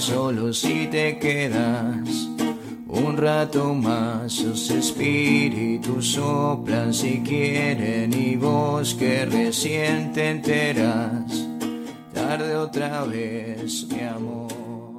Solo si te quedas un rato más, sus espíritus soplan si quieren, y vos que recién te enteras, tarde otra vez, mi amor.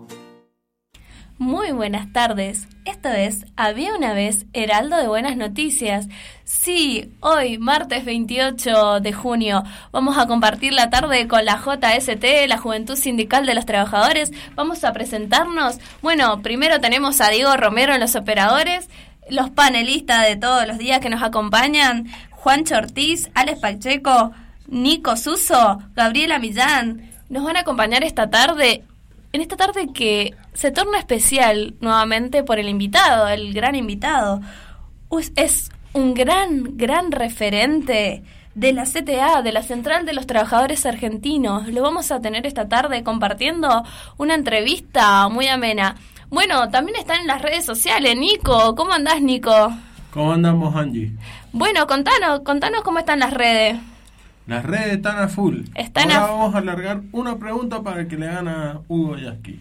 Muy buenas tardes, esto es Había una vez, Heraldo de Buenas Noticias. Sí, hoy, martes 28 de junio, vamos a compartir la tarde con la JST, la Juventud Sindical de los Trabajadores. Vamos a presentarnos. Bueno, primero tenemos a Diego Romero en los operadores, los panelistas de todos los días que nos acompañan, Juancho Ortiz, Alex Pacheco, Nico Suso, Gabriela Millán. Nos van a acompañar esta tarde, en esta tarde que se torna especial nuevamente por el invitado, el gran invitado. Es un gran referente de la CTA, de la Central de los Trabajadores Argentinos. Lo vamos a tener esta tarde compartiendo una entrevista muy amena. Bueno, también está en las redes sociales. Nico, ¿cómo andás, Nico? ¿Cómo andamos, Angie? Bueno, contanos cómo están las redes. Las redes están a full. Ahora vamos a alargar una pregunta para que le hagan a Hugo Yasky.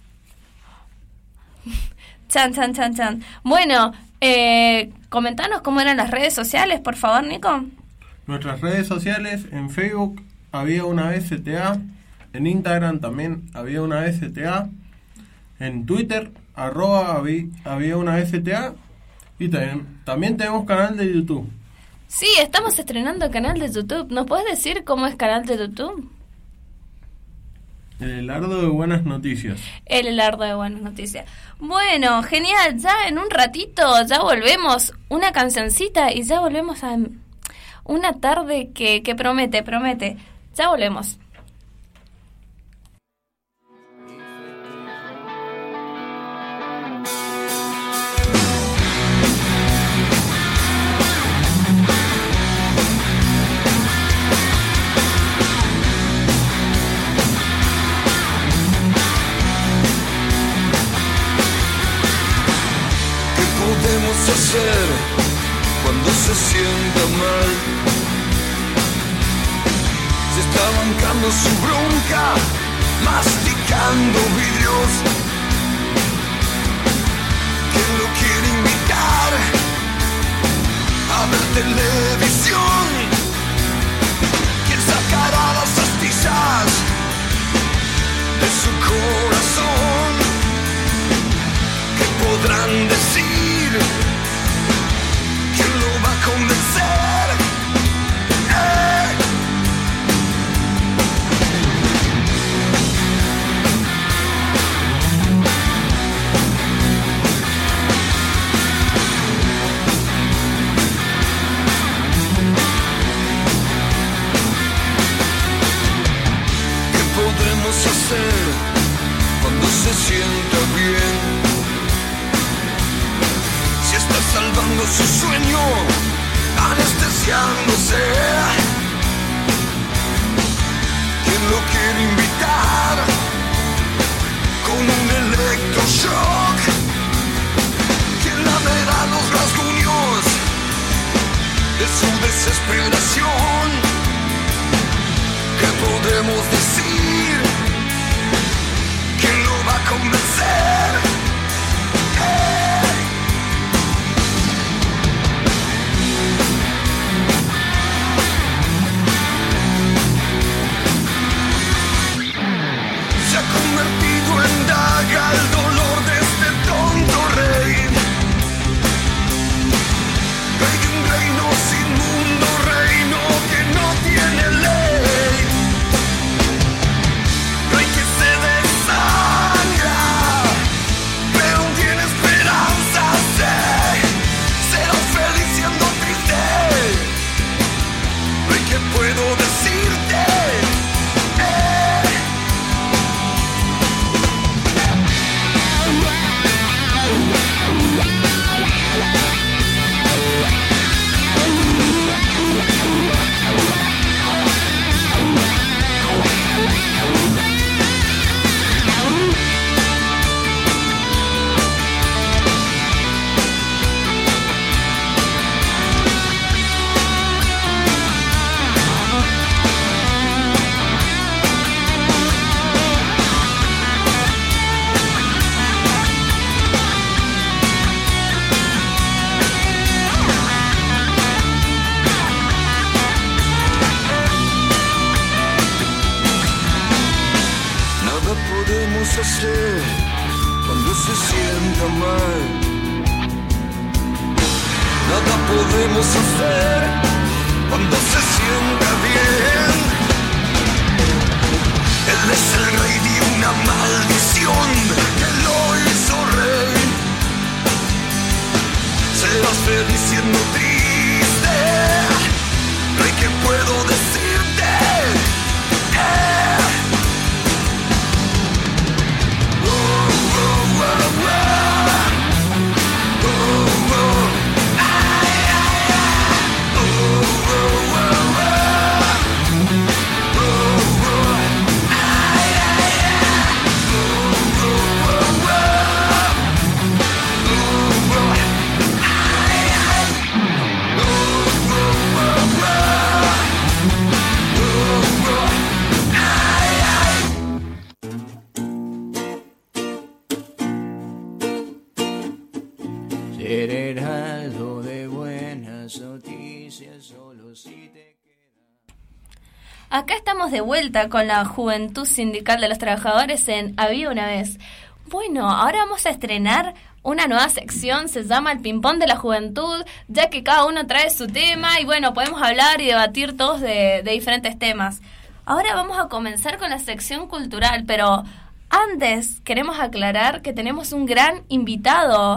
Chan. Bueno, comentanos cómo eran las redes sociales, por favor, Nico. Nuestras redes sociales, en Facebook, Había una vez CTA. En Instagram también, Había una vez CTA. En Twitter, @Había una vez CTA. Y también tenemos canal de YouTube. Sí, estamos estrenando canal de YouTube. ¿Nos puedes decir cómo es canal de YouTube? El Heraldo de Buenas Noticias. El Heraldo de Buenas Noticias. Bueno, genial. Ya en un ratito ya volvemos. Una cancioncita y ya volvemos a una tarde que promete. Ya volvemos. Hacer cuando se sienta mal, se está bancando su bronca, masticando vidrios. ¿Quién lo quiere invitar a ver televisión? ¿Quién sacará las astillas de su corazón? ¿Qué podrán decir? ¿Quién lo va a convencer? ¿Qué podremos hacer cuando se sienta bien? Si está salvando su sueño, anestesiándose. ¿Quién lo quiere invitar con un electroshock? ¿Quién lamerá los rasguños de su desesperación? ¿Qué podemos decir? ¿Quién lo va a convencer? Se ha convertido en daga el dolor de este tonto rey. Rey de un reino sin mundo, reino que no tiene ley. hacer cuando se sienta mal. Nada podemos hacer cuando se sienta bien. Él es el rey de una maldición que lo hizo rey. Serás feliz siendo triste, rey, ¿qué puedo decirte? Ser heraldo de buenas noticias solo si te queda. Acá estamos de vuelta con la Juventud Sindical de los Trabajadores en Había una vez. Bueno, ahora vamos a estrenar una nueva sección, se llama el Ping-Pong de la Juventud, ya que cada uno trae su tema y bueno, podemos hablar y debatir todos de diferentes temas. Ahora vamos a comenzar con la sección cultural, pero antes queremos aclarar que tenemos un gran invitado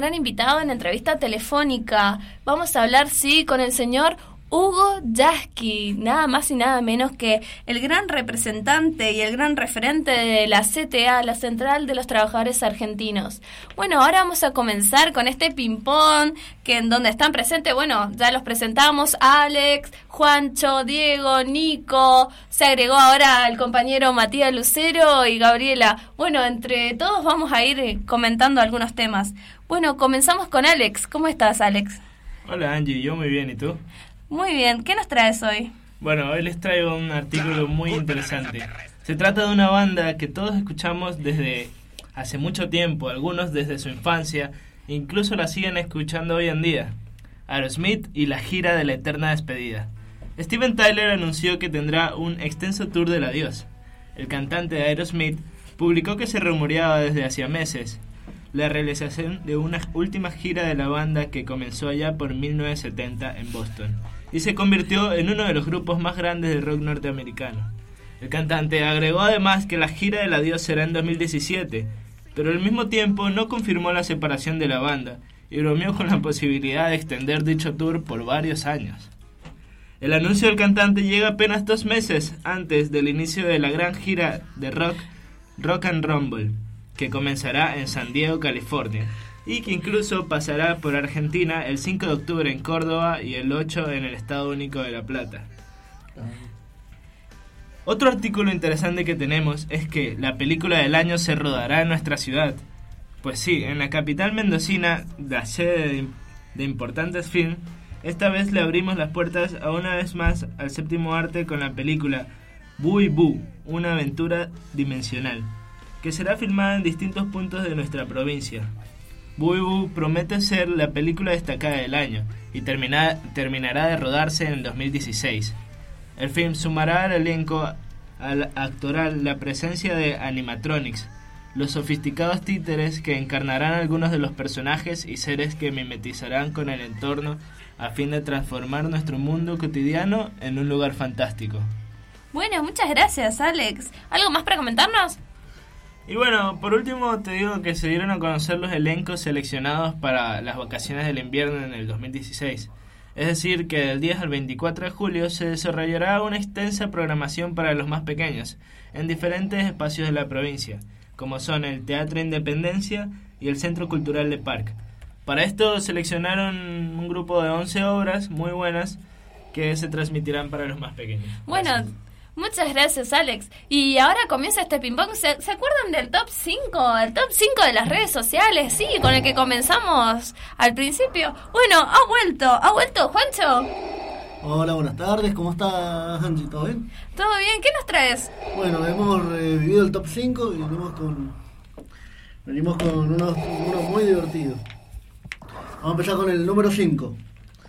en la entrevista telefónica. Vamos a hablar, sí, con el señor Hugo Yasky, nada más y nada menos que el gran representante y el gran referente de la CTA, la Central de los Trabajadores Argentinos. Bueno, ahora vamos a comenzar con este ping-pong, que en donde están presentes, bueno, ya los presentamos, Alex, Juancho, Diego, Nico, se agregó ahora el compañero Matías Lucero y Gabriela. Bueno, entre todos vamos a ir comentando algunos temas. Bueno, comenzamos con Alex. ¿Cómo estás, Alex? Hola, Angie, yo muy bien, ¿y tú? Muy bien, ¿qué nos traes hoy? Bueno, hoy les traigo un artículo muy interesante. Se trata de una banda que todos escuchamos desde hace mucho tiempo, algunos desde su infancia, incluso la siguen escuchando hoy en día. Aerosmith y la gira de la eterna despedida. Steven Tyler anunció que tendrá un extenso tour del adiós. El cantante de Aerosmith publicó que se rumoreaba desde hacía meses la realización de una última gira de la banda que comenzó allá por 1970 en Boston y se convirtió en uno de los grupos más grandes del rock norteamericano. El cantante agregó además que la gira del adiós será en 2017, pero al mismo tiempo no confirmó la separación de la banda y bromeó con la posibilidad de extender dicho tour por varios años. El anuncio del cantante llega apenas 2 meses antes del inicio de la gran gira de Rock and Rumble, que comenzará en San Diego, California, y que incluso pasará por Argentina el 5 de octubre en Córdoba y el 8 en el Estado Único de La Plata. Otro artículo interesante que tenemos es que la película del año se rodará en nuestra ciudad. Pues sí, en la capital mendocina, la sede de importantes films, esta vez le abrimos las puertas a una vez más al séptimo arte con la película Boo y Boo, una aventura dimensional, que será filmada en distintos puntos de nuestra provincia. Boo y Boo promete ser la película destacada del año y terminará de rodarse en el 2016. El film sumará al elenco actoral la presencia de animatronics, los sofisticados títeres que encarnarán algunos de los personajes y seres que mimetizarán con el entorno a fin de transformar nuestro mundo cotidiano en un lugar fantástico. Bueno, muchas gracias, Alex. ¿Algo más para comentarnos? Y bueno, por último te digo que se dieron a conocer los elencos seleccionados para las vacaciones del invierno en el 2016. Es decir, que del 10 al 24 de julio se desarrollará una extensa programación para los más pequeños, en diferentes espacios de la provincia, como son el Teatro Independencia y el Centro Cultural de Parque. Para esto seleccionaron un grupo de 11 obras muy buenas que se transmitirán para los más pequeños. Bueno, muchas gracias, Alex. Y ahora comienza este ping-pong. ¿Se acuerdan del top 5? El top 5 de las redes sociales, sí, con el que comenzamos al principio. Bueno, ha vuelto, Juancho. Hola, buenas tardes, ¿cómo estás, Angie? ¿Todo bien? ¿Todo bien? ¿Qué nos traes? Bueno, hemos vivido el top 5 y venimos con unos muy divertidos. Vamos a empezar con el número 5.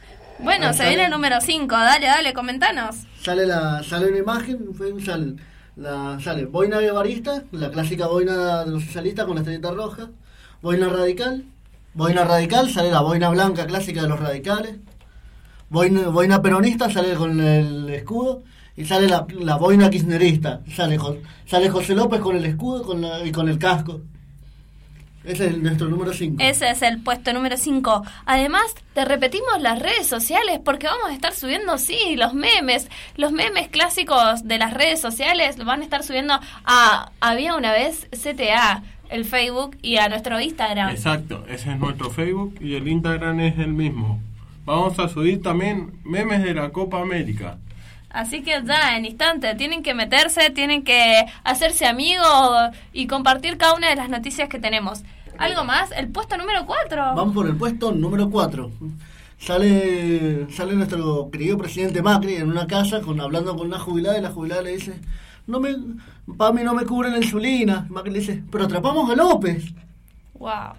Bueno, se viene el número 5, dale, comentanos. Sale una imagen, salen Sale boina guevarista, la clásica boina de los socialistas con la estrellita roja. Boina radical, sale la boina blanca clásica de los radicales. Boina peronista, sale con el escudo. Y sale la boina kirchnerista, sale José López con el escudo y con el casco. Ese es nuestro número 5. Ese es el puesto número 5. Además, te repetimos las redes sociales porque vamos a estar subiendo, sí, los memes clásicos de las redes sociales. Lo van a estar subiendo a Había una vez CTA, el Facebook, y a nuestro Instagram. Exacto, ese es nuestro Facebook y el Instagram es el mismo. Vamos a subir también memes de la Copa América. Así que ya, en instante, tienen que meterse, tienen que hacerse amigos y compartir cada una de las noticias que tenemos. ¿Algo más? El puesto número 4. Vamos por el puesto número 4. Sale nuestro querido presidente Macri en una casa hablando con una jubilada y la jubilada le dice: Pami, no me cubren la insulina. Macri le dice: pero atrapamos a López. Wow.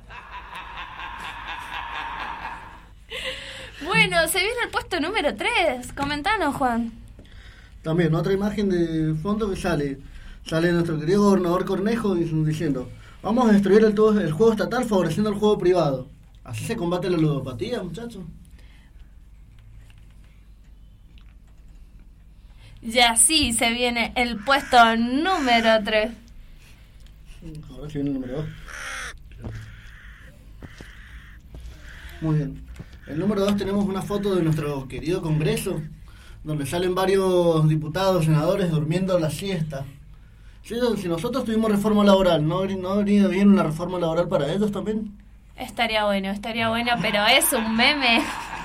Bueno, se viene el puesto número 3. Comentanos, Juan. También otra imagen de fondo que sale nuestro querido gobernador Cornejo diciendo: vamos a destruir el juego estatal favoreciendo el juego privado. Así se combate la ludopatía, muchachos. Y así se viene el puesto número 3. Ahora se viene el número 2. Muy bien. El número 2 tenemos una foto de nuestro querido Congreso, donde salen varios diputados, senadores durmiendo la siesta. Sí, si nosotros tuvimos reforma laboral, ¿no habría bien una reforma laboral para ellos también? Estaría bueno, pero es un meme.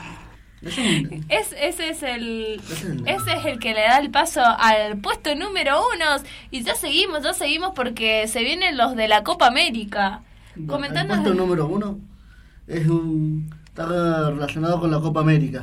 Ese es el que le da el paso al puesto número 1. Y ya seguimos porque se vienen los de la Copa América. Comentando. El puesto número 1 está relacionado con la Copa América.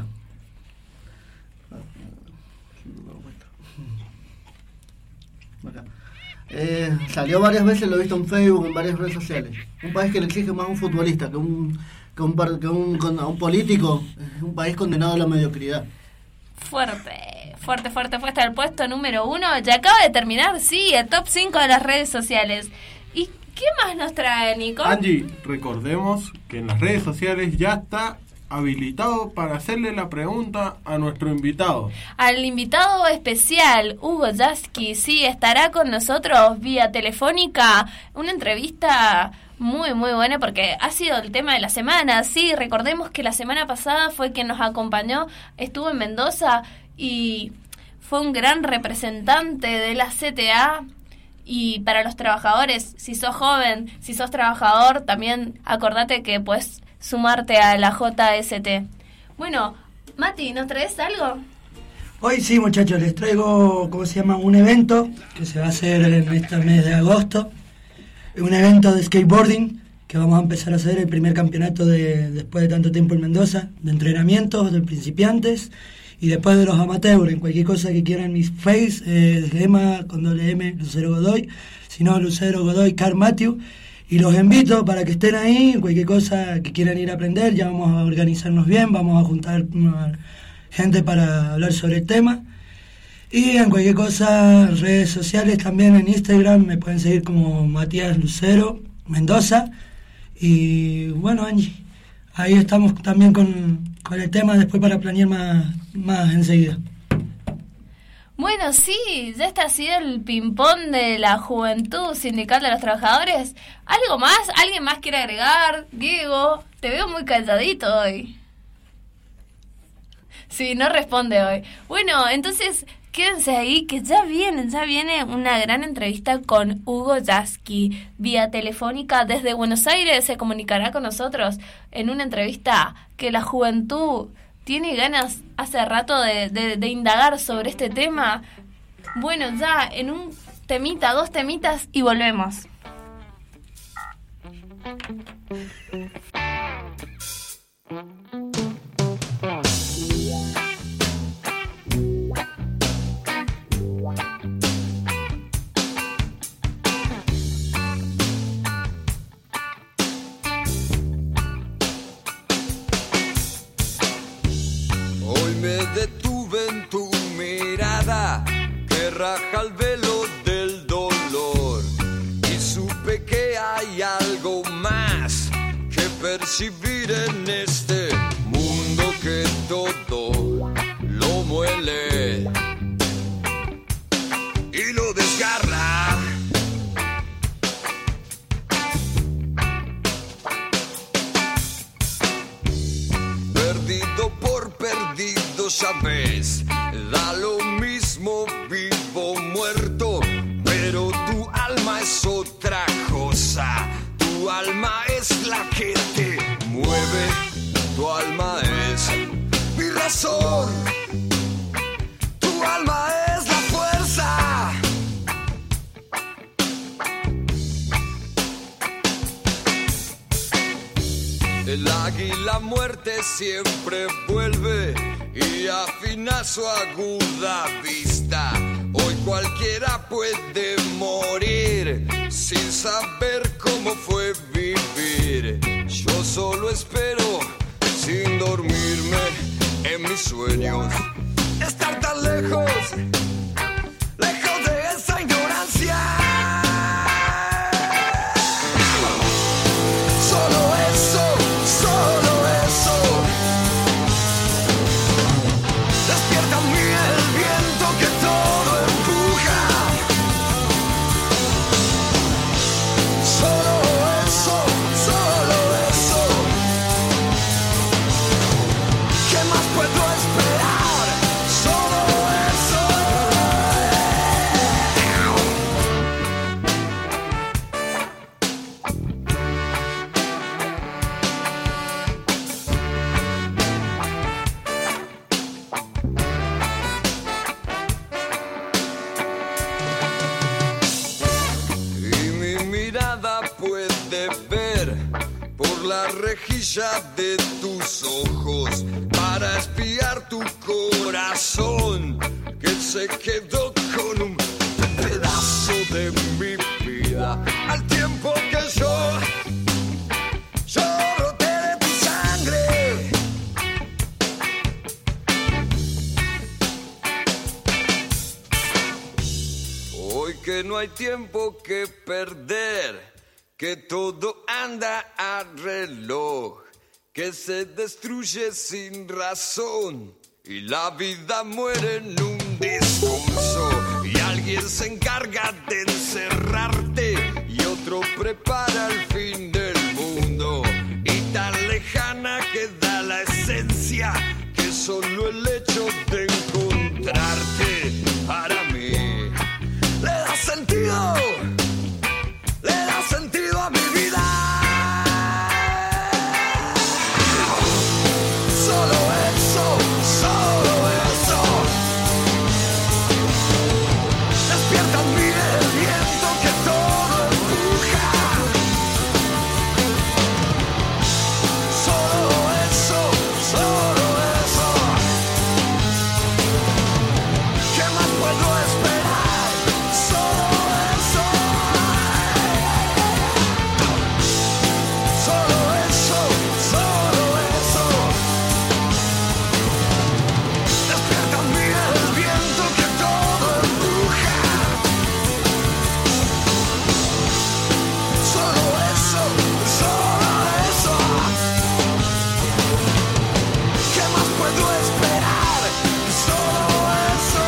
Salió varias veces, lo he visto en Facebook, en varias redes sociales. Un país que le exige más a un futbolista que a un político. Es un país condenado a la mediocridad. Fuerte hasta el puesto número 1. Ya acaba de terminar, sí, el top 5 de las redes sociales. ¿Y qué más nos trae, Nico? Angie, recordemos que en las redes sociales ya está habilitado para hacerle la pregunta a nuestro invitado. Al invitado especial, Hugo Yasky, sí, estará con nosotros vía telefónica. Una entrevista muy buena porque ha sido el tema de la semana. Sí, recordemos que la semana pasada fue quien nos acompañó, estuvo en Mendoza y fue un gran representante de la CTA. Y para los trabajadores, si sos joven, si sos trabajador, también acordate que puedes sumarte a la JST. Bueno, Mati, ¿nos traes algo? Hoy sí, muchachos, les traigo, un evento que se va a hacer en este mes de agosto. Un evento de skateboarding que vamos a empezar a hacer el primer campeonato después de tanto tiempo en Mendoza, de entrenamientos, de principiantes y después de los amateurs. En cualquier cosa que quieran, mis face, Lema con doble M, Lucero Godoy, si no, Lucero Godoy, Car Matthew. Y los invito para que estén ahí, cualquier cosa que quieran ir a aprender, ya vamos a organizarnos bien, vamos a juntar gente para hablar sobre el tema. Y en cualquier cosa, redes sociales también en Instagram, me pueden seguir como Matías Lucero Mendoza. Y bueno, Angie, ahí estamos también con el tema después para planear más enseguida. Bueno, sí, ya está así el ping-pong de la Juventud Sindical de los Trabajadores. ¿Algo más? ¿Alguien más quiere agregar? Diego, te veo muy calladito hoy. Sí, no responde hoy. Bueno, entonces quédense ahí que ya viene una gran entrevista con Hugo Yasky. Vía telefónica desde Buenos Aires se comunicará con nosotros en una entrevista que la juventud tiene ganas hace rato de indagar sobre este tema. Bueno, ya en un temita, 2 temitas y volvemos. Me detuve en tu mirada que raja el velo de hay algo más que percibir en este mundo que todo lo muele y lo desgarra. Perdido por perdido, sabes, da lo mismo vivo o muerto, pero tu alma es otra cosa. Tu alma es la que te mueve, tu alma es mi razón, tu alma es la fuerza. El águila muerte siempre vuelve y afina su aguda vista. Hoy cualquiera puede morir sin saber cómo fue vivir. Yo solo espero, sin dormirme en mis sueños, estar tan lejos, lejos de esa ignorancia. Solo eso, solo eso. Despierta en mí el viento que todo empuja. Solo eso, solo eso. ¿Qué más puedo esperar? Solo eso. Y mi mirada puede ver por la rejilla de tus ojos para espiar tu corazón que se quedó con un pedazo de mi vida al tiempo que yo roté de tu sangre. Hoy que no hay tiempo que perder, que todo anda a reloj, que se destruye sin razón y la vida muere en un discurso y alguien se encarga de encerrarte y otro prepara el fin del mundo y tan lejana queda la esencia que solo el hecho de encontrarte para mí le da sentido a mi vida. Solo eso, solo eso. Despierta en mí el viento que todo empuja. Solo eso, solo eso. ¿Qué más puedo esperar? Solo eso. Solo eso, solo eso. Despierta en mí el viento que todo empuja. Solo eso, solo eso. ¿Qué más puedo esperar? Solo eso.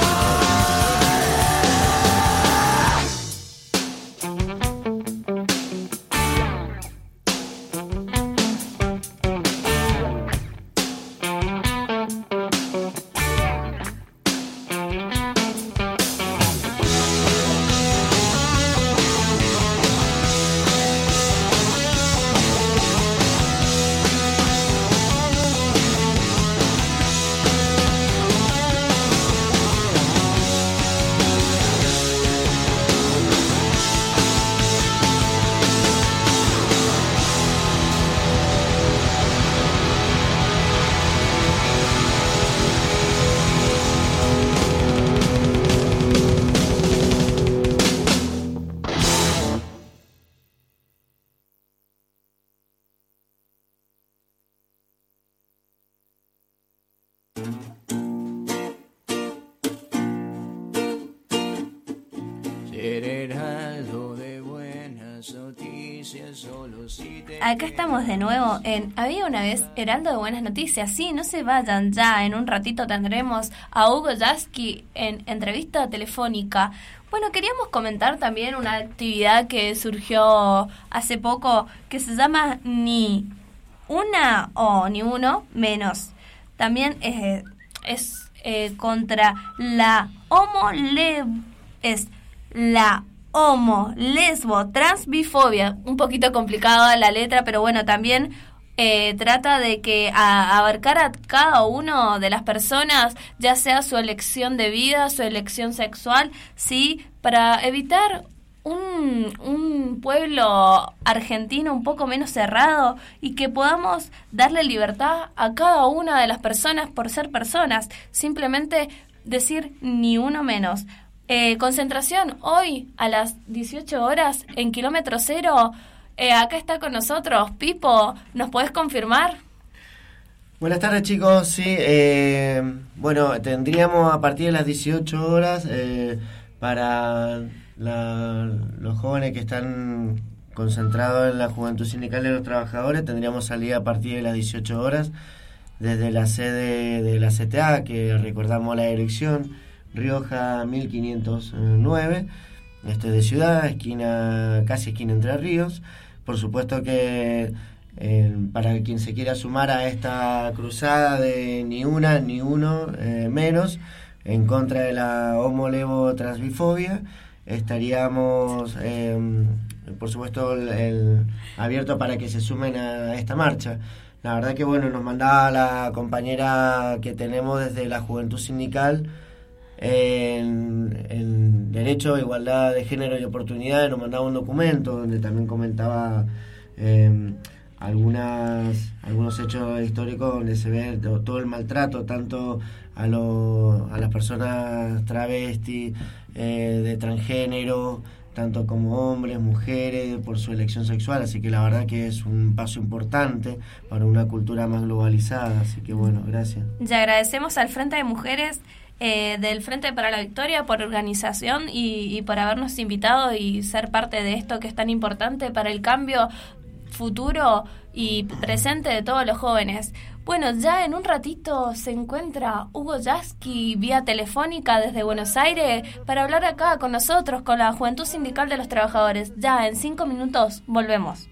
Ser heraldo de buenas noticias. noticias solo si te Acá estamos de nuevo en Había una vez Heraldo de Buenas Noticias. Sí, no se vayan ya, en un ratito tendremos a Hugo Yasky en entrevista telefónica. Bueno, queríamos comentar también una actividad que surgió hace poco que se llama Ni una o ni uno menos. También es contra la homo, lesbo, trans, bifobia. Un poquito complicada la letra, pero bueno, también trata de que abarcar a cada uno de las personas, ya sea su elección de vida, su elección sexual, sí, para evitar un pueblo argentino un poco menos cerrado y que podamos darle libertad a cada una de las personas por ser personas, simplemente decir ni uno menos. Concentración hoy a las 18 horas en Kilómetro Cero. Acá está con nosotros Pipo, ¿nos podés confirmar? Buenas tardes, chicos. Sí, bueno, tendríamos a partir de las 18 horas para los jóvenes que están concentrados en la Juventud Sindical de los Trabajadores. Tendríamos salida a partir de las 18 horas desde la sede de la CTA, que recordamos la dirección, Rioja 1509, de Ciudad, casi esquina Entre Ríos. Por supuesto que para quien se quiera sumar a esta cruzada de ni una ni uno menos en contra de la homo-levo transbifobia, estaríamos por supuesto abierto para que se sumen a esta marcha. La verdad que bueno, nos mandaba la compañera que tenemos desde la Juventud Sindical en Derecho, Igualdad de Género y Oportunidades, nos mandaba un documento donde también comentaba algunos hechos históricos donde se ve todo el maltrato, tanto a las personas travestis, de transgénero, tanto como hombres, mujeres, por su elección sexual. Así que la verdad que es un paso importante para una cultura más globalizada. Así que bueno, gracias. Y agradecemos al Frente de Mujeres del Frente para la Victoria por organización y por habernos invitado y ser parte de esto que es tan importante para el cambio futuro y presente de todos los jóvenes. Bueno, ya en un ratito se encuentra Hugo Yasky vía telefónica desde Buenos Aires para hablar acá con nosotros, con la Juventud Sindical de los Trabajadores. Ya en 5 minutos volvemos.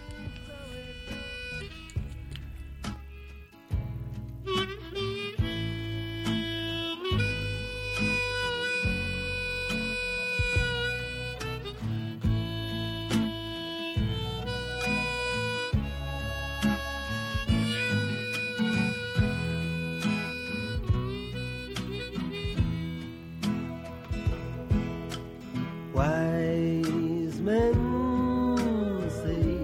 Wise men say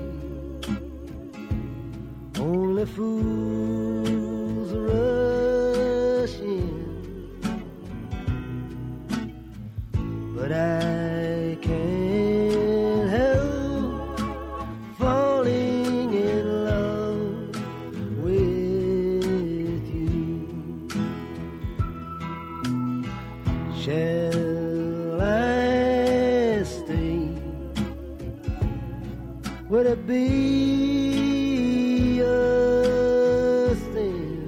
only fools rush in, but I can't help falling in love with you. Shall I stay? Would it be a sin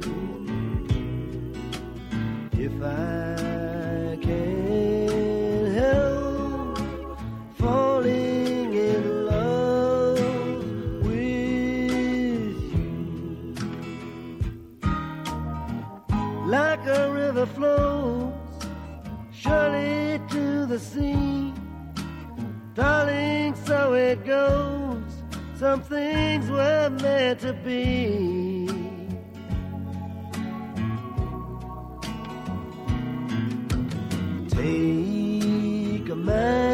if I can't help falling in love with you? Like a river flows surely to the sea, darling, so it goes. Some things were meant to be. Take my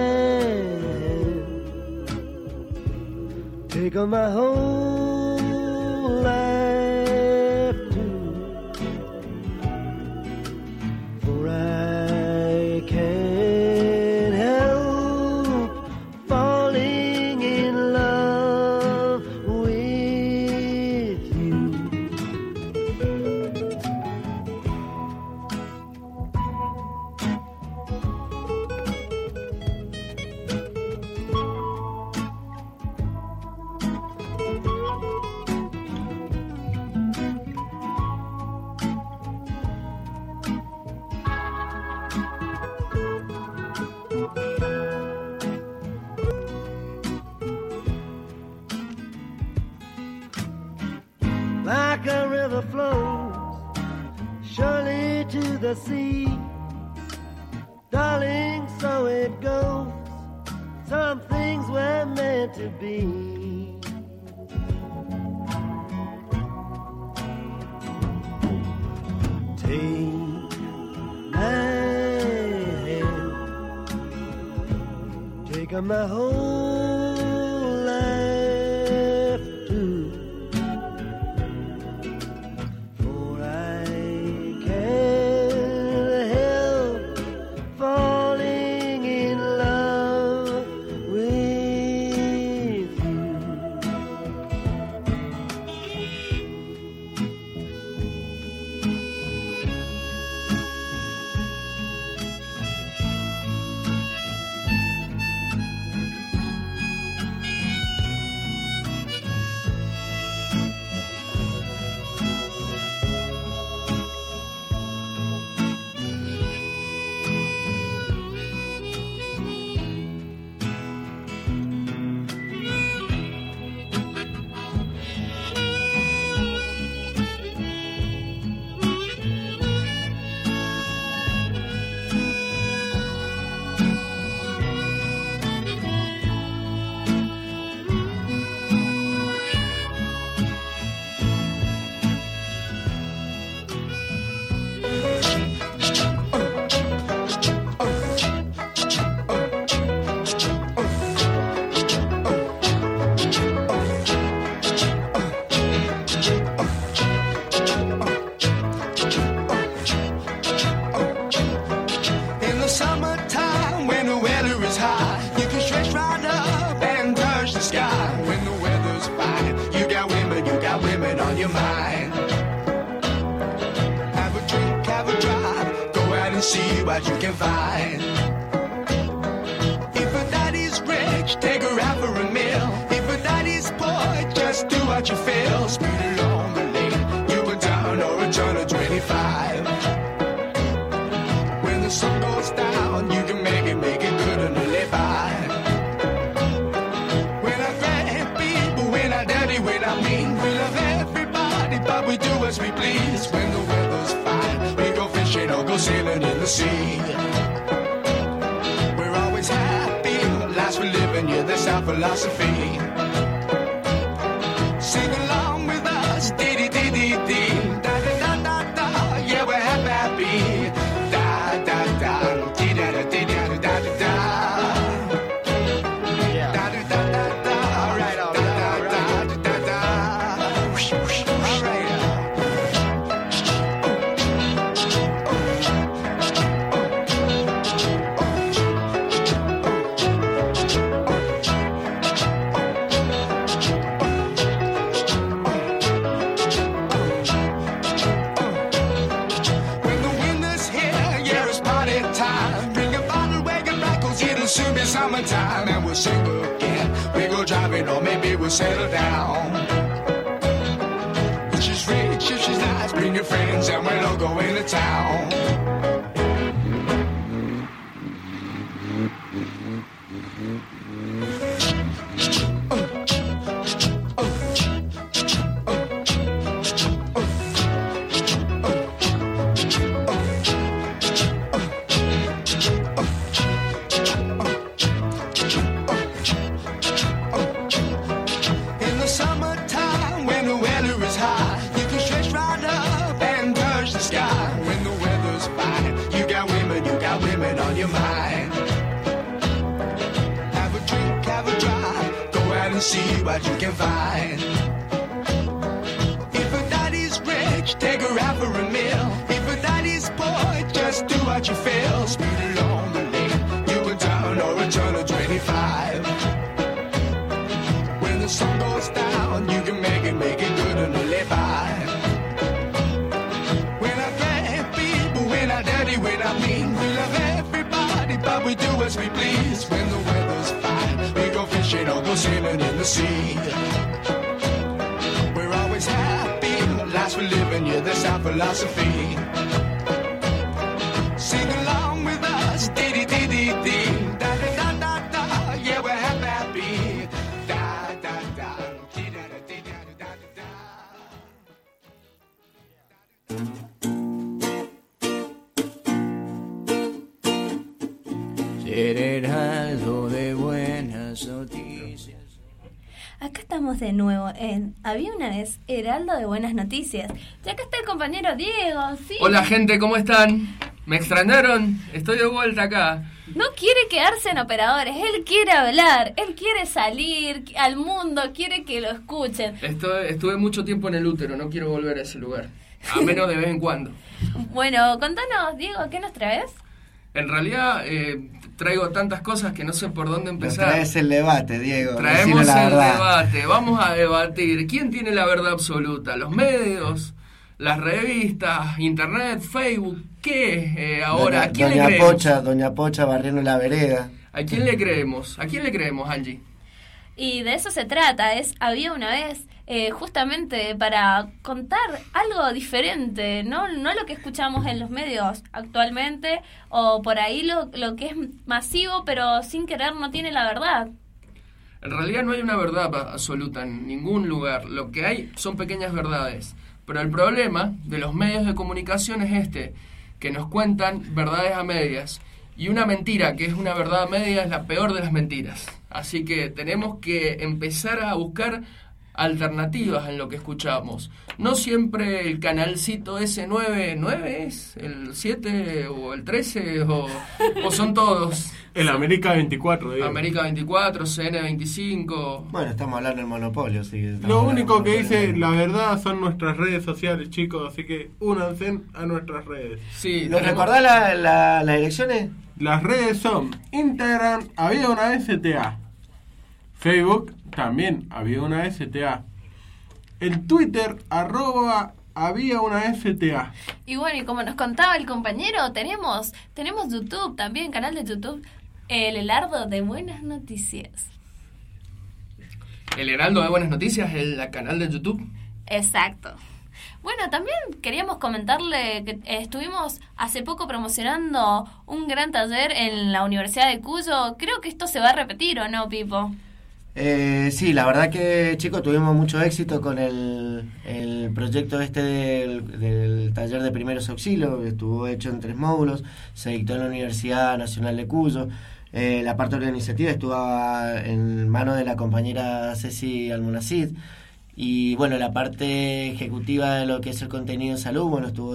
hand, take on my whole life too, for I can't help falling in love with you. like a river flows surely to the sea. Darling, so it goes. Some things were meant to be. Take my hand, take my whole life too. For I can't help falling in love with you. In the summertime, when the weather is hot, you can stretch right up and touch the sky. When the weather's fine, you got women on your mind. Have a drink, have a drive, go out and see what you can find. If a daddy's rich, take her out for a meal. If a daddy's poor, just do what you feel. Speed along the lane, you go down or a turn of 25. When the sun goes down, you can make it good and live by. We're not bad people, we're not dirty, we're not mean. We love everybody, but we do as we please. When the weather's fine, we go fishing or go sailing in the sea. We're always happy, life's for living, yeah, that's our philosophy. Sing along with us, dee-dee-dee-dee-dee. Da-da-da-da-da, yeah, we're happy. Da-da-da, dee-da-da-dee-da-da-da-da. Da-da-da-da-da, all right, all right, all right. Da-da-da-da. All right. When the wind is here, yeah, it's party time. Bring a bottle, wagon back, 'cause it'll soon be summertime. And we'll sing again. We go driving, or maybe we'll settle down. If she's rich, if she's nice, bring your friends, and we'll all go into town. In the summertime, when the weather is hot, you can stretch right up and touch the sky. When the weather's fine, you got women on your mind. Have a drink, have a drive, go out and see what you can find. If a daddy's rich, take her out for a meal. If a daddy's poor, just do what you feel. Speed along the lane, you go down or a turn of 25. When the sun goes down, you can make it good and live by. We're not bad people, we're not dirty, we're not mean. We love everybody, but we do as we please. When the weather's fine, we go fishing or go sailing in the sea. We're always happy, life's for living, yeah, that's our philosophy. Sing along with us, dee-dee-dee-dee-dee. Da-da-da-da-da, yeah, we're happy. Da-da-da, dee-da-da-dee-da-da-da-da. estamos de nuevo en Había una vez, Heraldo de Buenas Noticias. Ya que está el compañero Diego, ¿sí? Hola gente, ¿cómo están? ¿Me extrañaron? Estoy de vuelta acá. No quiere quedarse en operadores, él quiere hablar, él quiere salir al mundo, quiere que lo escuchen. Estuve mucho tiempo en el útero, no quiero volver a ese lugar. A menos de vez en cuando. Bueno, contanos, Diego, ¿qué nos traes? En realidad, traigo tantas cosas que no sé por dónde empezar. Traes el debate, Diego. Traemos el verdad. debate, vamos a debatir. ¿Quién tiene la verdad absoluta? ¿Los medios? ¿Las revistas? ¿Internet? ¿Facebook? ¿Qué? Ahora, ¿a quién le creemos? Doña Pocha barriendo la vereda. ¿A quién le creemos? ¿A quién le creemos, Angie? Y de eso se trata, Había una vez, justamente para contar algo diferente, no lo que escuchamos en los medios actualmente, o por ahí lo que es masivo, pero sin querer no tiene la verdad. En realidad no hay una verdad absoluta en ningún lugar. Lo que hay son pequeñas verdades. Pero el problema de los medios de comunicación es que nos cuentan verdades a medias. Y una mentira que es una verdad a media es la peor de las mentiras. Así que tenemos que empezar a buscar alternativas en lo que escuchamos. No siempre el canalcito S9 es el 7 o el 13 o son todos. El América 24, digo. América 24, CN 25. Bueno, estamos hablando del monopolio, sí. Lo único que dice la verdad son nuestras redes sociales, chicos, así que únanse a nuestras redes. Sí, ¿Nos recordás las direcciones? Las redes son Instagram, Había una vez CTA. Facebook, también Había una vez CTA. En Twitter, @Había una vez CTA. Y bueno, y como nos contaba el compañero, tenemos YouTube también, canal de YouTube, El Heraldo de Buenas Noticias. El Heraldo de Buenas Noticias, el canal de YouTube. Exacto. Bueno, también queríamos comentarle que estuvimos hace poco promocionando un gran taller en la Universidad de Cuyo. Creo que esto se va a repetir, ¿o no, Pipo? Sí, la verdad que, chicos, tuvimos mucho éxito con el proyecto del taller de primeros auxilios. Estuvo hecho en 3 módulos, se dictó en la Universidad Nacional de Cuyo. La parte organizativa estuvo en manos de la compañera Ceci Almonacid. Y bueno, la parte ejecutiva de lo que es el contenido en salud, bueno, estuvo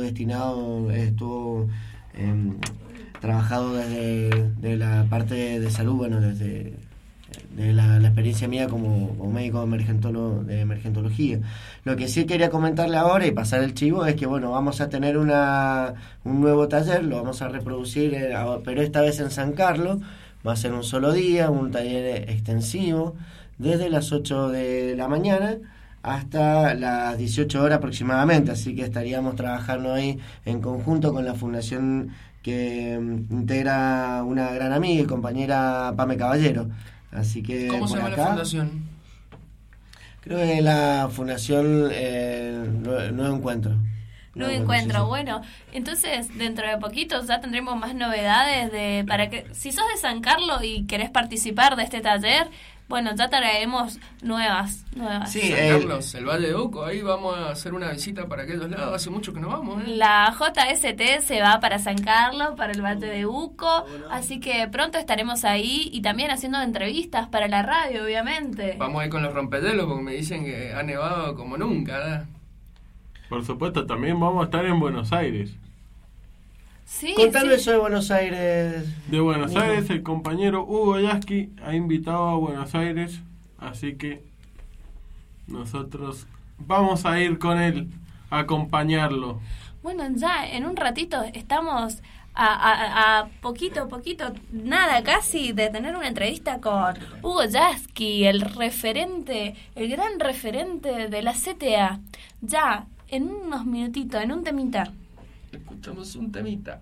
trabajado desde la parte de salud, bueno, desde la experiencia mía como médico de emergentología. Lo que sí quería comentarle ahora y pasar el chivo es que, bueno, vamos a tener un nuevo taller, lo vamos a reproducir, pero esta vez en San Carlos. Va a ser un solo día, un taller extensivo, desde las 8 de la mañana hasta las 18 horas aproximadamente, así que estaríamos trabajando ahí en conjunto con la fundación que integra una gran amiga y compañera Pame Caballero. Así que ¿cómo se llama la fundación? Creo que la fundación Nuevo Encuentro. Nuevo Encuentro, bueno, entonces dentro de poquito ya tendremos más novedades para que si sos de San Carlos y querés participar de este taller, bueno, ya traemos nuevas. Sí, San Carlos, el Valle de Uco, ahí vamos a hacer una visita para aquellos lados, hace mucho que no vamos. La JST se va para San Carlos, para el Valle de Uco, así que pronto estaremos ahí y también haciendo entrevistas para la radio, obviamente. Vamos a ir con los rompehielos porque me dicen que ha nevado como nunca, Por supuesto, también vamos a estar en Buenos Aires. Sí, contando eso de Buenos Aires. De Buenos Aires, el compañero Hugo Yasky ha invitado a Buenos Aires, así que nosotros vamos a ir con él a acompañarlo. Bueno, ya en un ratito estamos a poquito, nada casi, de tener una entrevista con Hugo Yasky, el gran referente de la CTA. Ya, en unos minutitos, en un temita. Escuchamos un temita.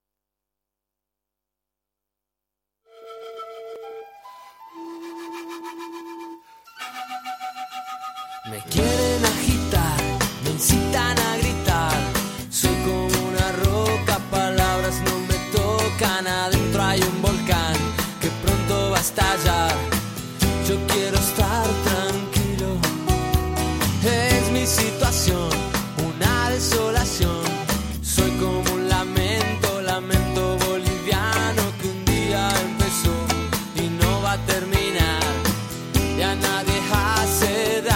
Me quieren agitar, me incitan a gritar. Soy como una roca, palabras no me tocan. Adentro hay un volcán que pronto va a estallar. Yo quiero estar tranquilo. Es mi situación, una desolación. Soy como un lamento boliviano que un día empezó y no va a terminar. Ya nadie hace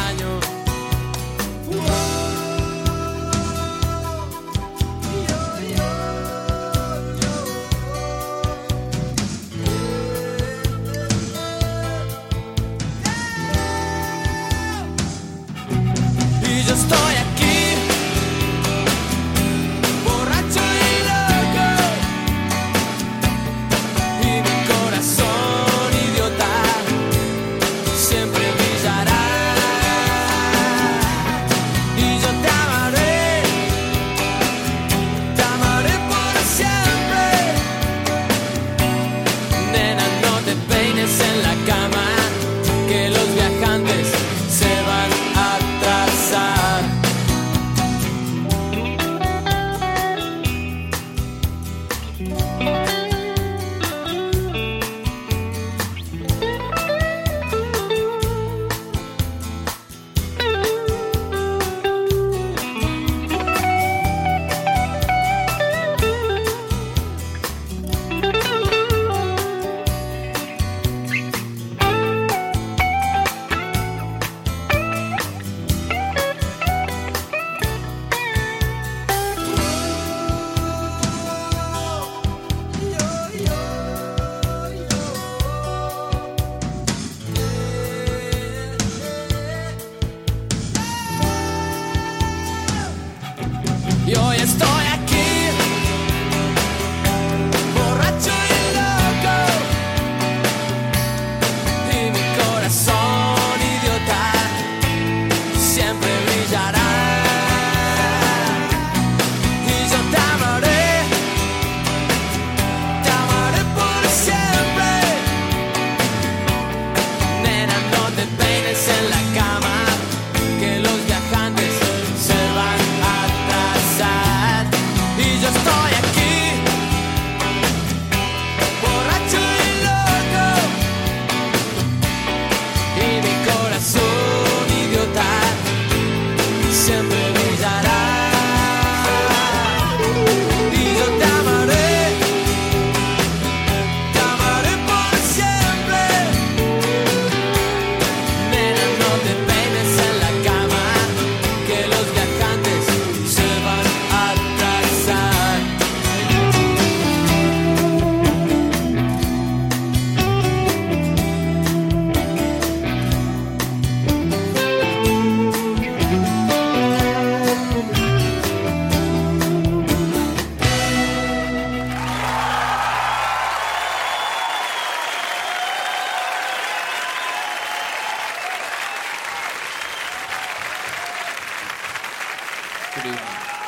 Good evening.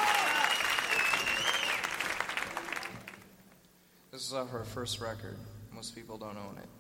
This is our first record. Most people don't own it.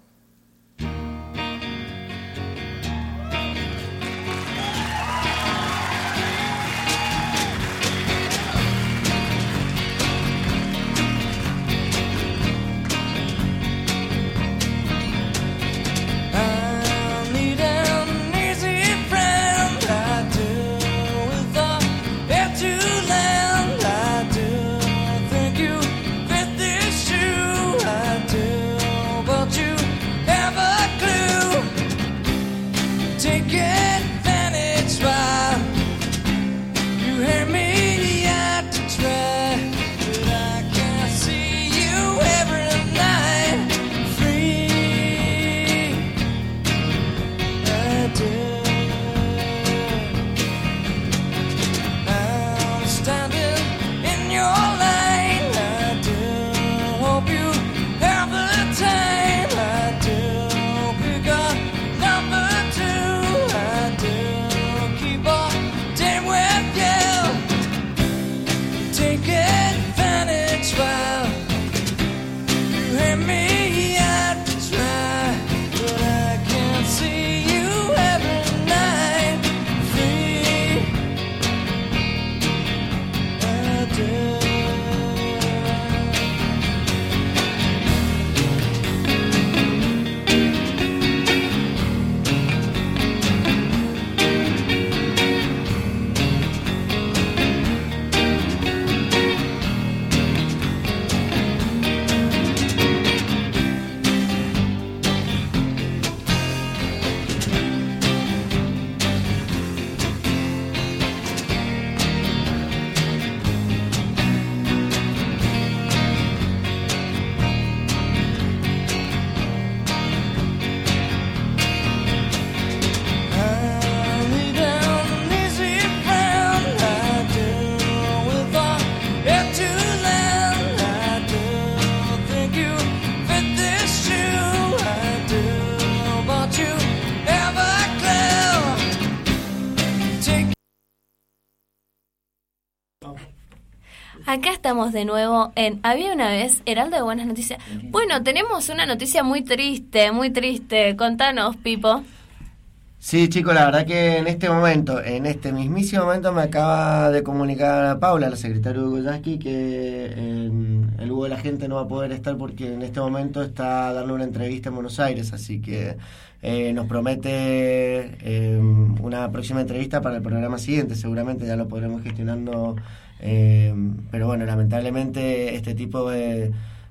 Acá estamos de nuevo en Había una vez, Heraldo de Buenas Noticias. Bueno, tenemos una noticia muy triste, muy triste. Contanos, Pipo. Sí, chicos, la verdad que en este mismísimo momento me acaba de comunicar Paula, la secretaria de Hugo Yasky, que el Hugo de la Gente no va a poder estar porque en este momento está dando una entrevista en Buenos Aires, así que nos promete una próxima entrevista para el programa siguiente, seguramente ya lo podremos gestionando, pero bueno, lamentablemente este tipo de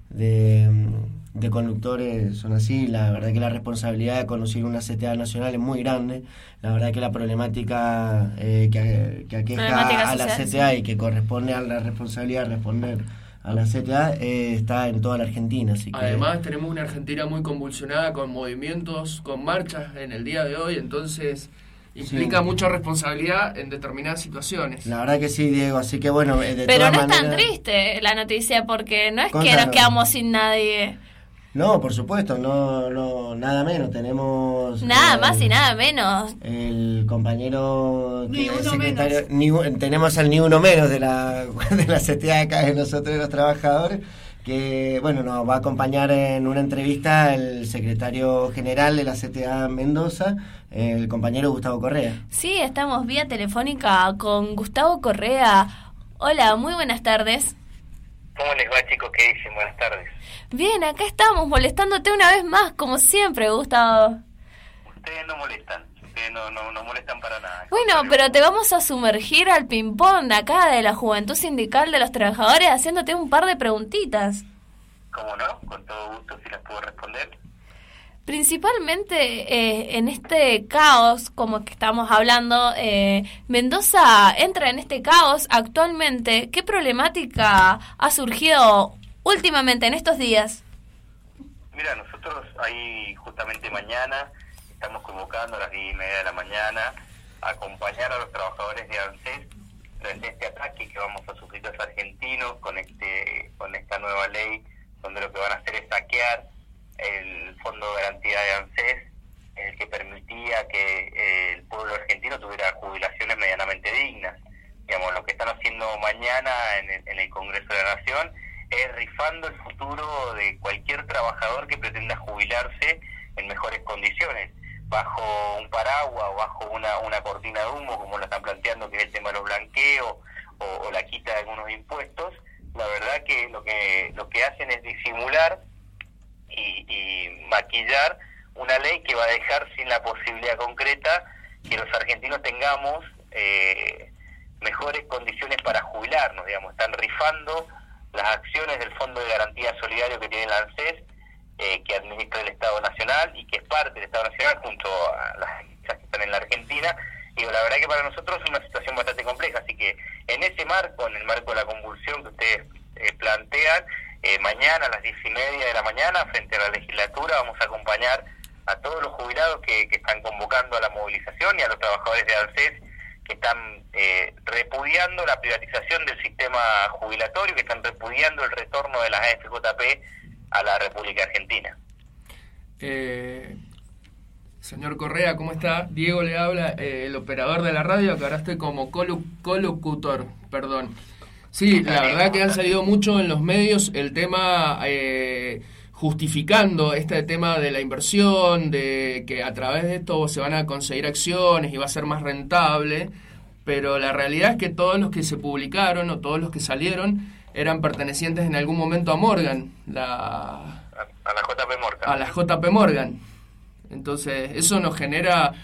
conductores son así. La verdad que la responsabilidad de conducir una CTA nacional es muy grande. La verdad que la problemática que aqueja a la CTA y que corresponde a la responsabilidad de responder a la CTA está en toda la Argentina. Así que además tenemos una Argentina muy convulsionada con movimientos, con marchas en el día de hoy, entonces implica mucha responsabilidad en determinadas situaciones. La verdad que sí, Diego, así que bueno, pero no es tan triste la noticia porque no es que nos quedamos sin nadie. No, por supuesto, no, nada menos. Tenemos nada más y nada menos. El compañero ni uno secretario, tenemos al ni uno menos de la CTA acá de nosotros, de los trabajadores, que bueno, nos va a acompañar en una entrevista el secretario general de la CTA Mendoza, el compañero Gustavo Correa. Sí, estamos vía telefónica con Gustavo Correa. Hola, muy buenas tardes. ¿Cómo les va, chicos? ¿Qué dicen? Buenas tardes. Bien, acá estamos molestándote una vez más, como siempre, Gustavo. Ustedes no molestan, no molestan para nada. Bueno, pero te vamos a sumergir al ping-pong acá de la Juventud Sindical de los Trabajadores haciéndote un par de preguntitas. ¿Cómo no? Con todo gusto, si las puedo responder. Principalmente en este caos, como que estamos hablando, Mendoza entra en este caos actualmente. ¿Qué problemática ha surgido últimamente en estos días? Mira, nosotros ahí justamente mañana estamos convocando a las 10:30 de la mañana a acompañar a los trabajadores de ANSES frente a este ataque que vamos a sufrir los argentinos con esta nueva ley, donde lo que van a hacer es saquear el Fondo de Garantía de ANSES, el que permitía que el pueblo argentino tuviera jubilaciones medianamente dignas. Digamos, lo que están haciendo mañana en el Congreso de la Nación es rifando el futuro de cualquier trabajador que pretenda jubilarse en mejores condiciones, bajo un paraguas o bajo una cortina de humo, como lo están planteando, que es el tema de los blanqueos o la quita de algunos impuestos. La verdad que lo que hacen es disimular y maquillar una ley que va a dejar sin la posibilidad concreta que los argentinos tengamos mejores condiciones para jubilarnos, digamos. Están rifando las acciones del Fondo de Garantía Solidario que tiene la ANSES, que administra el Estado Nacional y que es parte del Estado Nacional junto a las empresas que están en la Argentina. Y la verdad que para nosotros es una situación bastante compleja, así que en ese marco, en el marco de la convulsión que ustedes plantean, mañana a las 10:30 de la mañana, frente a la legislatura, vamos a acompañar a todos los jubilados que están convocando a la movilización y a los trabajadores de ANSES que están repudiando la privatización del sistema jubilatorio, que están repudiando el retorno de las AFJP a la República Argentina. Señor Correa, ¿cómo está? Diego le habla, el operador de la radio, que ahora estoy como colocutor, perdón. Sí, la verdad que han salido mucho en los medios el tema justificando este tema de la inversión, de que a través de esto se van a conseguir acciones y va a ser más rentable, pero la realidad es que todos los que se publicaron o todos los que salieron eran pertenecientes en algún momento a Morgan, a la JP Morgan. A la JP Morgan. Entonces, eso nos genera,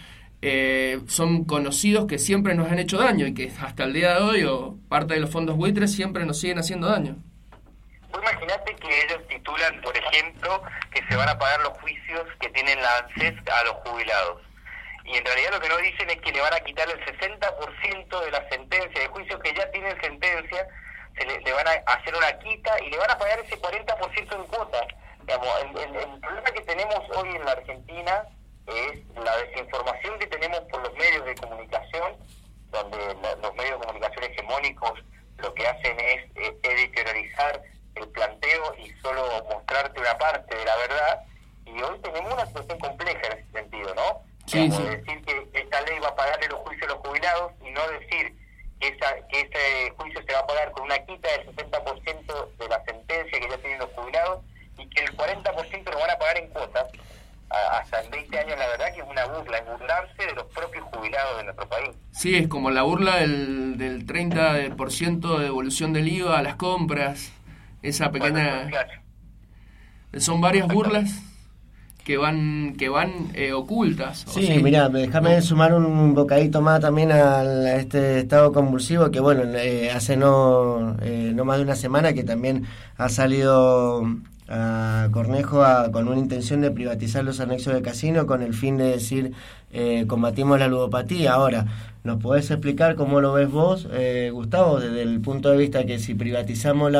son conocidos que siempre nos han hecho daño y que hasta el día de hoy, o parte de los fondos buitres, siempre nos siguen haciendo daño. Vos imaginate que ellos titulan, por ejemplo, que se van a pagar los juicios que tienen la ANSES a los jubilados. Y en realidad lo que no dicen es que le van a quitar el 60% de la sentencia, de juicios que ya tienen sentencia, le van a hacer una quita y le van a pagar ese 40% en cuotas. Digamos, el problema que tenemos hoy en la Argentina es la desinformación que tenemos por los medios de comunicación, donde los medios de comunicación hegemónicos lo que hacen es editorializar el planteo y solo mostrarte una parte de la verdad. Y hoy tenemos una situación compleja en ese sentido, ¿no? Sí, sí. Decir que esta ley va a pagarle los juicios a los jubilados y no decir que ese juicio se va a pagar con una quita del 60% de la sentencia que ya tienen los jubilados y que el 40% lo van a pagar en cuotas hasta en 20 años. La verdad que es una burla, es burlarse de los propios jubilados de nuestro país. Sí, es como la burla del 30% de devolución del IVA a las compras, esa pequeña... Bueno, claro. Son varias burlas que van ocultas. Sí, mirá, déjame sumar un bocadito más también a este estado convulsivo que, bueno, hace no más de una semana que también ha salido a Cornejo con una intención de privatizar los anexos de casino con el fin de decir combatimos la ludopatía. Ahora, ¿nos podés explicar cómo lo ves vos, Gustavo, desde el punto de vista que si privatizamos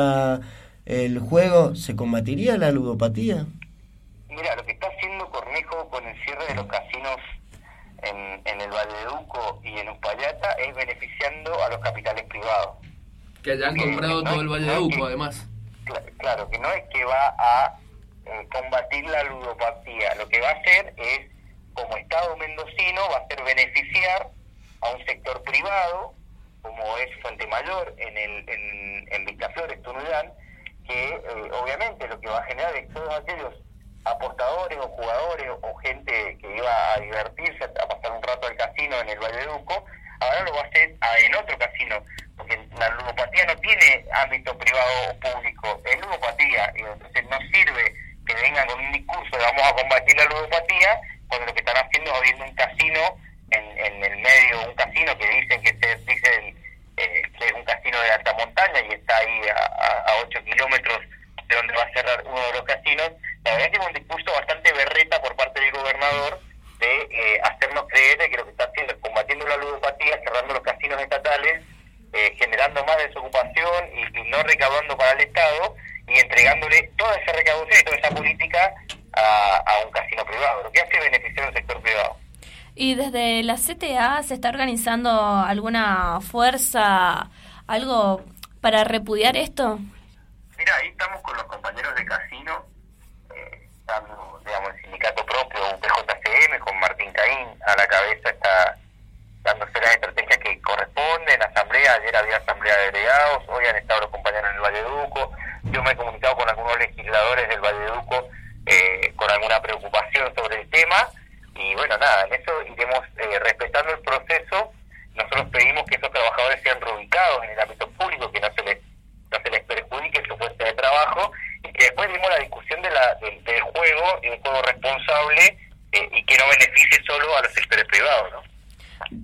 el juego, ¿se combatiría la ludopatía? Mira, lo que está haciendo Cornejo con el cierre de los casinos en el Valleduco y en Uspallata es beneficiando a los capitales privados. Que hayan comprado todo el Valleduco, además. Claro, que no es que va a combatir la ludopatía. Lo que va a hacer es, como Estado mendocino, va a hacer beneficiar a un sector privado, como es Fuente Mayor, en Vistaflores, Tunuyán, que obviamente lo que va a generar es todos aquellos apostadores o jugadores o gente que iba a divertirse, a pasar un rato al casino en el Valleduco, ahora lo va a hacer en otro casino, porque la ludopatía no tiene ámbito privado o público, es ludopatía, y entonces no sirve que vengan con un discurso de vamos a combatir la ludopatía, cuando lo que están haciendo es abriendo un casino en el medio, un casino que dicen que que es un casino de alta montaña y está ahí a 8 kilómetros de donde va a cerrar uno de los casinos. La verdad es que es un discurso bastante berreta por parte del gobernador de hacernos creer de que lo que está haciendo es combatiendo la ludopatía, cerrando los casinos estatales, generando más desocupación y no recaudando para el Estado y entregándole toda esa recaudación y toda esa política a un casino privado, lo que hace beneficiar al sector privado. ¿Y desde la CTA se está organizando alguna fuerza, algo para repudiar esto? Mira, ahí estamos con los compañeros de casino, digamos, el sindicato propio, UPJCM, con Martín Caín a la cabeza, está dándose las estrategias que corresponden, asamblea, ayer había asamblea de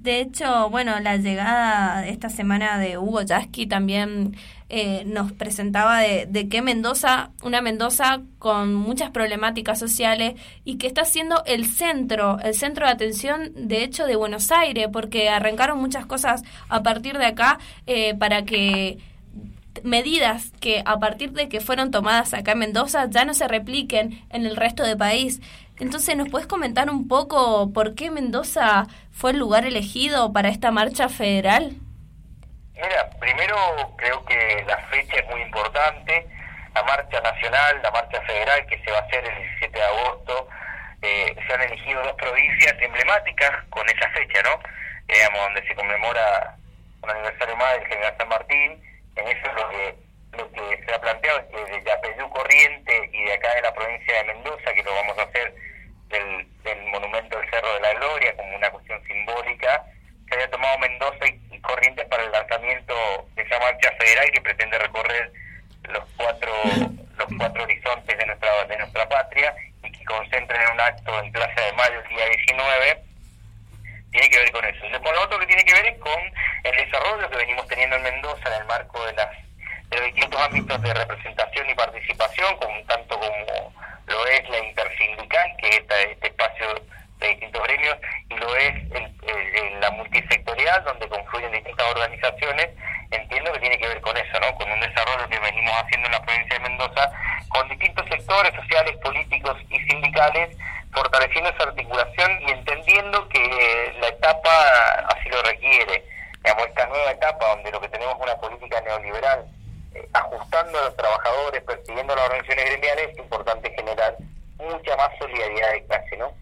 De hecho, bueno, la llegada esta semana de Hugo Yasky también nos presentaba de que Mendoza, una Mendoza con muchas problemáticas sociales y que está siendo el centro de atención, de hecho, de Buenos Aires, porque arrancaron muchas cosas a partir de acá para que medidas que a partir de que fueron tomadas acá en Mendoza ya no se repliquen en el resto del país. Entonces, ¿nos puedes comentar un poco por qué Mendoza fue el lugar elegido para esta marcha federal? Mira, primero creo que la fecha es muy importante. La marcha nacional, la marcha federal que se va a hacer el 17 de agosto, se han elegido 2 provincias emblemáticas con esa fecha, ¿no? Donde se conmemora un aniversario más del General San Martín. En eso lo que se ha planteado es que de Yapeyú, Corrientes y de acá de la provincia de Mendoza, que lo vamos a hacer del monumento del Cerro de la Gloria como una cuestión simbólica, se había tomado Mendoza y Corrientes para el lanzamiento de esa marcha federal que pretende recorrer los cuatro horizontes de nuestra patria y que concentren en un acto en Plaza de Mayo el día 19. Tiene que ver con eso. Y con lo otro que tiene que ver es con el desarrollo que venimos teniendo en Mendoza en el marco de los distintos ámbitos de representación y participación, tanto como lo es la intersindical, que es este espacio de distintos gremios, y lo es la multisectorial, donde confluyen distintas organizaciones. Entiendo que tiene que ver con eso, ¿no? Con un desarrollo que venimos haciendo en la provincia de Mendoza, con distintos sectores sociales, políticos y sindicales, fortaleciendo esa articulación y entendiendo que la etapa así lo requiere. Digamos, esta nueva etapa donde lo que tenemos es una política neoliberal, ajustando a los trabajadores, persiguiendo a las organizaciones gremiales, es importante generar mucha más solidaridad de clase, ¿no?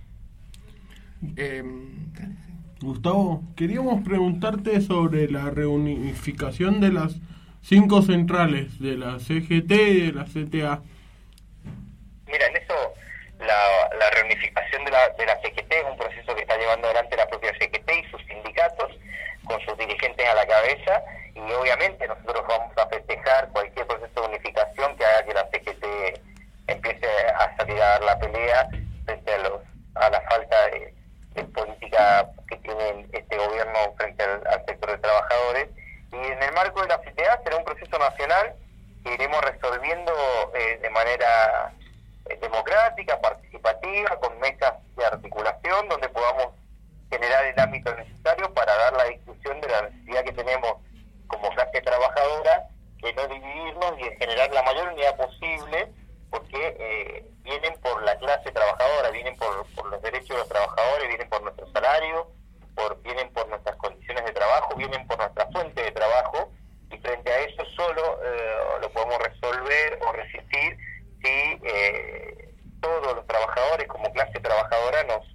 Gustavo, queríamos preguntarte sobre la reunificación de las 5 centrales, de la CGT y de la CTA. Mira, en eso la reunificación de la CGT es un proceso que está llevando adelante la propia CGT y sus sindicatos, con sus dirigentes a la cabeza, y obviamente nosotros vamos a festejar cualquier proceso de unificación que haga que la CGT empiece a salir a dar la pelea frente a la falta de política que tiene este gobierno frente al sector de trabajadores. Y en el marco de la CTA será un proceso nacional que iremos resolviendo de manera democrática, participativa, con mesas de articulación donde podamos generar el ámbito necesario para dar la discusión de la necesidad que tenemos como clase trabajadora, de no dividirnos y de generar la mayor unidad posible, porque vienen por la clase trabajadora, vienen por los derechos de los trabajadores, vienen por nuestro salario, vienen por nuestras condiciones de trabajo, vienen por nuestra fuente de trabajo, y frente a eso solo lo podemos resolver o resistir si todos los trabajadores como clase trabajadora nos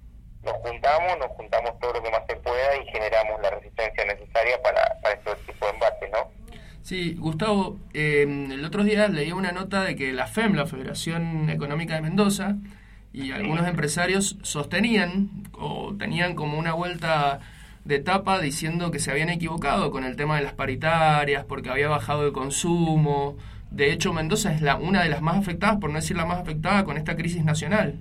juntamos todo lo que más se pueda y generamos la resistencia necesaria para este tipo de embates, ¿no? Sí, Gustavo, el otro día leí una nota de que la FEM, la Federación Económica de Mendoza, y algunos empresarios sostenían o tenían como una vuelta de etapa diciendo que se habían equivocado con el tema de las paritarias porque había bajado el consumo. De hecho, Mendoza es una de las más afectadas, por no decir la más afectada, con esta crisis nacional.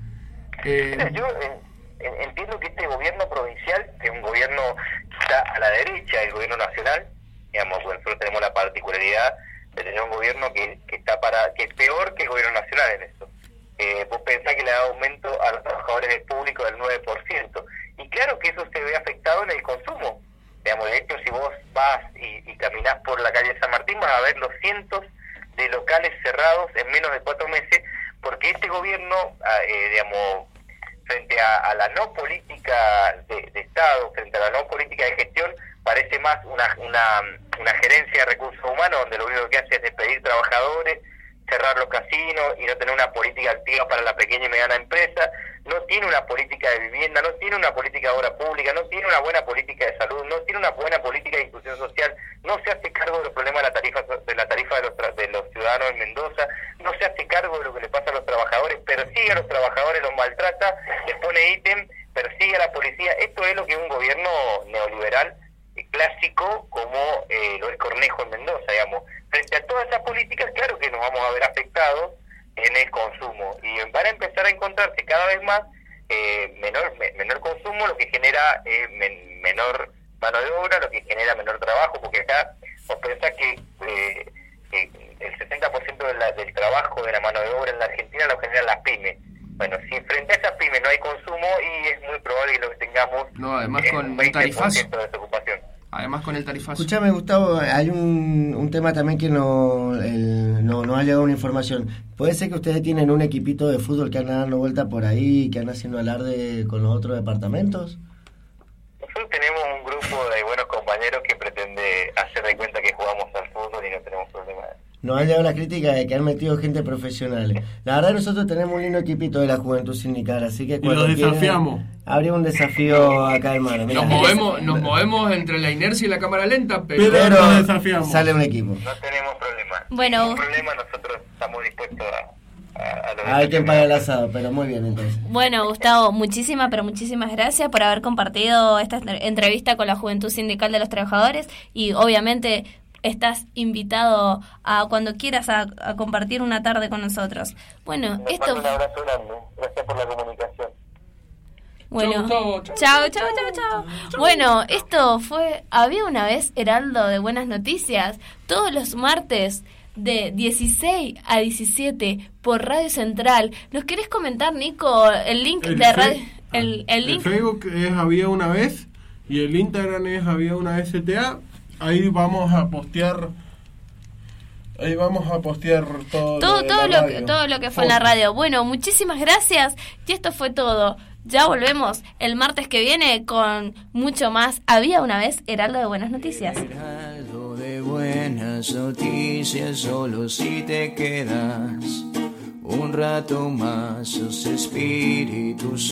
Yo entiendo que este gobierno provincial es un gobierno que está a la derecha del gobierno nacional. Digamos, bueno, nosotros tenemos la particularidad de tener un gobierno que es peor que el gobierno nacional en esto. Vos pensás que le da aumento a los trabajadores del público del 9%. Y claro que eso se ve afectado en el consumo. Digamos, de hecho, si vos vas y caminás por la calle San Martín, vas a ver los cientos de locales cerrados en menos de 4 meses, porque este gobierno, digamos, frente a la no política de Estado, frente a la no política de gestión, parece más una gerencia de recursos humanos, donde lo único que hace es despedir trabajadores, cerrar los casinos y no tener una política activa para la pequeña y mediana empresa. No tiene una política de vivienda, no tiene una política de obra pública, no tiene una buena política de salud, no tiene una buena política de inclusión social, no se hace cargo de los problemas de la tarifa de los ciudadanos en Mendoza, no se hace cargo de lo que le pasa a los trabajadores, persigue a los trabajadores, los maltrata, les pone ítem, persigue a la policía. Esto es lo que es un gobierno neoliberal clásico como lo es Cornejo en Mendoza, digamos. Frente a todas esas políticas, claro que nos vamos a ver afectados en el consumo, y van a empezar a encontrarse cada vez más menor consumo, lo que genera menor mano de obra, lo que genera menor trabajo, porque acá vos pensás que el 70% del trabajo de la mano de obra en la Argentina lo generan las pymes. Bueno, si frente a esas pymes no hay consumo, y es muy probable que lo que tengamos además con un un 20% tarifazo. de desocupación. Además con el tarifazo. Escúchame, Gustavo, hay un tema también que no ha llegado una información. ¿Puede ser que ustedes tienen un equipito de fútbol que andan dando vuelta por ahí, que andan haciendo alarde con los otros departamentos? Nosotros tenemos un grupo de buenos compañeros que pretende hacer de cuenta que jugamos al fútbol y no tenemos problema. Nos ha llegado la crítica de que han metido gente profesional. La verdad, nosotros tenemos un lindo equipito de la Juventud Sindical, así que cuando los desafiamos. Habría un desafío acá, hermano. Nos movemos entre la inercia y la cámara lenta, pero nos desafiamos. Sale un equipo. No tenemos problema. Bueno. Ningún problema, nosotros estamos dispuestos a lo Hay quien paga el asado, pero muy bien entonces. Bueno, Gustavo, muchísimas gracias por haber compartido esta entrevista con la Juventud Sindical de los Trabajadores, y obviamente estás invitado a cuando quieras a compartir una tarde con nosotros. Bueno, Les esto... mando un abrazo grande. Gracias por la comunicación. Bueno, chau. chao. Bueno, esto fue Había una vez Heraldo de Buenas Noticias, todos los martes de 16 a 17 por Radio Central. ¿Nos querés comentar, Nico, el link de radio? El link. El Facebook es Había una vez y el Instagram es Había una vez STA. Ahí vamos a postear todo lo que fue en la radio. Bueno, muchísimas gracias y esto fue todo. Ya volvemos el martes que viene con mucho más. Había una vez Heraldo de Buenas Noticias. Heraldo de Buenas Noticias, solo si te quedas un rato más, sus espíritus